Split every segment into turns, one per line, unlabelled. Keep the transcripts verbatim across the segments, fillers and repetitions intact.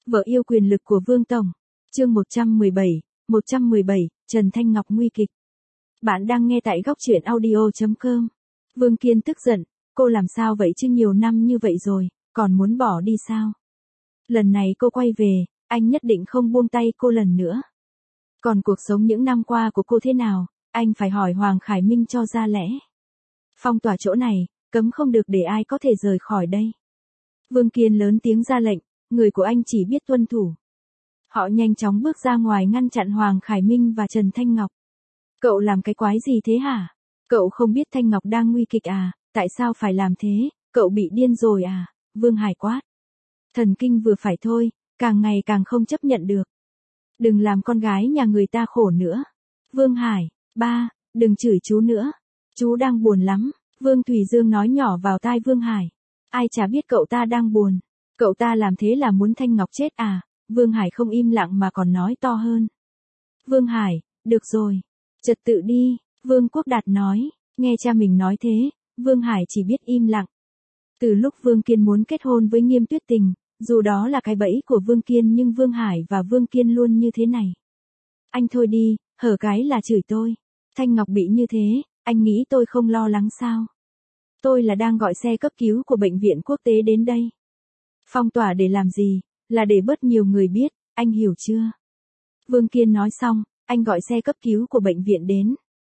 Vợ yêu quyền lực của Vương Tổng. Chương một trăm mười bảy, một trăm mười bảy, Trần Thanh Ngọc nguy kịch. Bạn đang nghe tại góc truyện audio chấm com. Vương Kiên tức giận, cô làm sao vậy chứ, nhiều năm như vậy rồi, còn muốn bỏ đi sao? Lần này cô quay về, anh nhất định không buông tay cô lần nữa. Còn cuộc sống những năm qua của cô thế nào, anh phải hỏi Hoàng Khải Minh cho ra lẽ. Phong tỏa chỗ này, cấm không được để ai có thể rời khỏi đây. Vương Kiên lớn tiếng ra lệnh, người của anh chỉ biết tuân thủ. Họ nhanh chóng bước ra ngoài ngăn chặn Hoàng Khải Minh và Trần Thanh Ngọc. Cậu làm cái quái gì thế hả? Cậu không biết Thanh Ngọc đang nguy kịch à, tại sao phải làm thế, cậu bị điên rồi à? Vương Hải quát. Thần kinh vừa phải thôi, càng ngày càng không chấp nhận được. Đừng làm con gái nhà người ta khổ nữa. Vương Hải, ba, đừng chửi chú nữa. Chú đang buồn lắm, Vương Thủy Dương nói nhỏ vào tai Vương Hải. Ai chả biết cậu ta đang buồn. Cậu ta làm thế là muốn Thanh Ngọc chết à? Vương Hải không im lặng mà còn nói to hơn. Vương Hải, được rồi. Trật tự đi, Vương Quốc Đạt nói. Nghe cha mình nói thế, Vương Hải chỉ biết im lặng. Từ lúc Vương Kiên muốn kết hôn với Nghiêm Tuyết Tình, dù đó là cái bẫy của Vương Kiên nhưng Vương Hải và Vương Kiên luôn như thế này. Anh thôi đi, hở cái là chửi tôi. Thanh Ngọc bị như thế, anh nghĩ tôi không lo lắng sao? Tôi là đang gọi xe cấp cứu của bệnh viện quốc tế đến đây. Phong tỏa để làm gì? Là để bớt nhiều người biết, anh hiểu chưa? Vương Kiên nói xong, anh gọi xe cấp cứu của bệnh viện đến.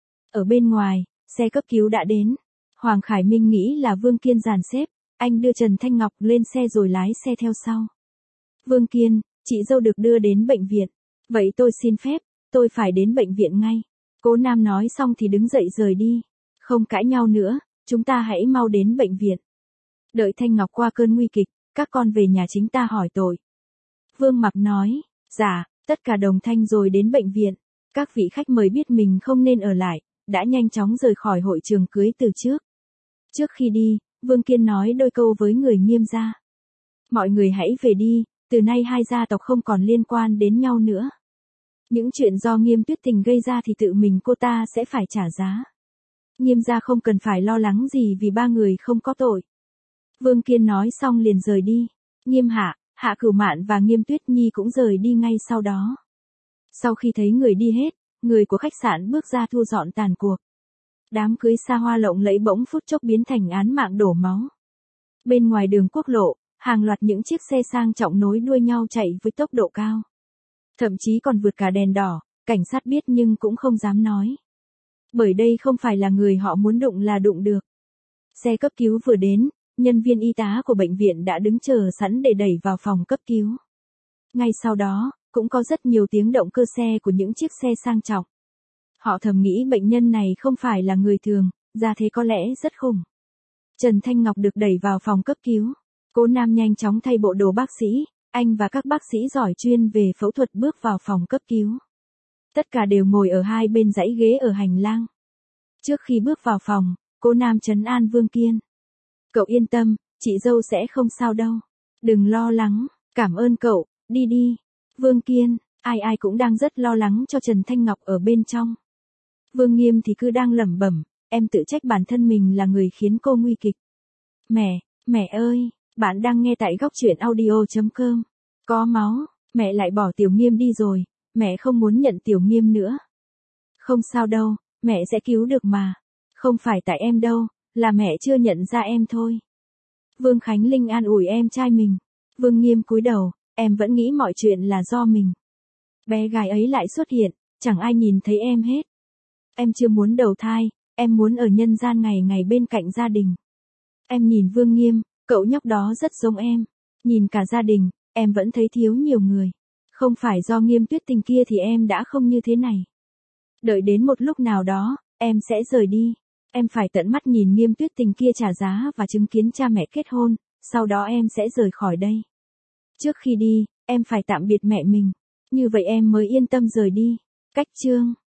Ở bên ngoài, xe cấp cứu đã đến. Hoàng Khải Minh nghĩ là Vương Kiên dàn xếp, anh đưa Trần Thanh Ngọc lên xe rồi lái xe theo sau. Vương Kiên, chị dâu được đưa đến bệnh viện. Vậy tôi xin phép, tôi phải đến bệnh viện ngay. Cố Nam nói xong thì đứng dậy rời đi. Không cãi nhau nữa, chúng ta hãy mau đến bệnh viện. Đợi Thanh Ngọc qua cơn nguy kịch, các con về nhà chính ta hỏi tội. Vương Mặc nói, dạ, tất cả đồng thanh rồi đến bệnh viện. Các vị khách mời biết mình không nên ở lại, đã nhanh chóng rời khỏi hội trường cưới từ trước. Trước khi đi, Vương Kiên nói đôi câu với người Nghiêm gia. Mọi người hãy về đi, từ nay hai gia tộc không còn liên quan đến nhau nữa. Những chuyện do Nghiêm Tuyết Tình gây ra thì tự mình cô ta sẽ phải trả giá. Nghiêm gia không cần phải lo lắng gì vì ba người không có tội. Vương Kiên nói xong liền rời đi. Nghiêm Hạ, Hạ Cửu Mạn và Nghiêm Tuyết Nhi cũng rời đi ngay sau đó. Sau khi thấy người đi hết, người của khách sạn bước ra thu dọn tàn cuộc. Đám cưới xa hoa lộng lẫy bỗng phút chốc biến thành án mạng đổ máu. Bên ngoài đường quốc lộ, hàng loạt những chiếc xe sang trọng nối đuôi nhau chạy với tốc độ cao. Thậm chí còn vượt cả đèn đỏ, cảnh sát biết nhưng cũng không dám nói. Bởi đây không phải là người họ muốn đụng là đụng được. Xe cấp cứu vừa đến, nhân viên y tá của bệnh viện đã đứng chờ sẵn để đẩy vào phòng cấp cứu. Ngay sau đó, cũng có rất nhiều tiếng động cơ xe của những chiếc xe sang trọng. Họ thầm nghĩ bệnh nhân này không phải là người thường, ra thế có lẽ rất khủng. Trần Thanh Ngọc được đẩy vào phòng cấp cứu. Cố Nam nhanh chóng thay bộ đồ bác sĩ, anh và các bác sĩ giỏi chuyên về phẫu thuật bước vào phòng cấp cứu. Tất cả đều ngồi ở hai bên dãy ghế ở hành lang. Trước khi bước vào phòng, Cố Nam trấn an Vương Kiên. Cậu yên tâm, chị dâu sẽ không sao đâu. Đừng lo lắng, cảm ơn cậu, đi đi. Vương Kiên, ai ai cũng đang rất lo lắng cho Trần Thanh Ngọc ở bên trong. Vương Nghiêm thì cứ đang lẩm bẩm, em tự trách bản thân mình là người khiến cô nguy kịch. Mẹ, mẹ ơi, bạn đang nghe tại góc truyện audio chấm com. Có máu, mẹ lại bỏ Tiểu Nghiêm đi rồi, mẹ không muốn nhận Tiểu Nghiêm nữa. Không sao đâu, mẹ sẽ cứu được mà. Không phải tại em đâu, là mẹ chưa nhận ra em thôi. Vương Khánh Linh an ủi em trai mình. Vương Nghiêm cúi đầu, em vẫn nghĩ mọi chuyện là do mình. Bé gái ấy lại xuất hiện, chẳng ai nhìn thấy em hết. Em chưa muốn đầu thai, em muốn ở nhân gian ngày ngày bên cạnh gia đình. Em nhìn Vương Nghiêm, cậu nhóc đó rất giống em. Nhìn cả gia đình, em vẫn thấy thiếu nhiều người. Không phải do Nghiêm Tuyết Tình kia thì em đã không như thế này. Đợi đến một lúc nào đó, em sẽ rời đi. Em phải tận mắt nhìn Nghiêm Tuyết Tình kia trả giá và chứng kiến cha mẹ kết hôn, sau đó em sẽ rời khỏi đây. Trước khi đi, em phải tạm biệt mẹ mình. Như vậy em mới yên tâm rời đi. Cách chương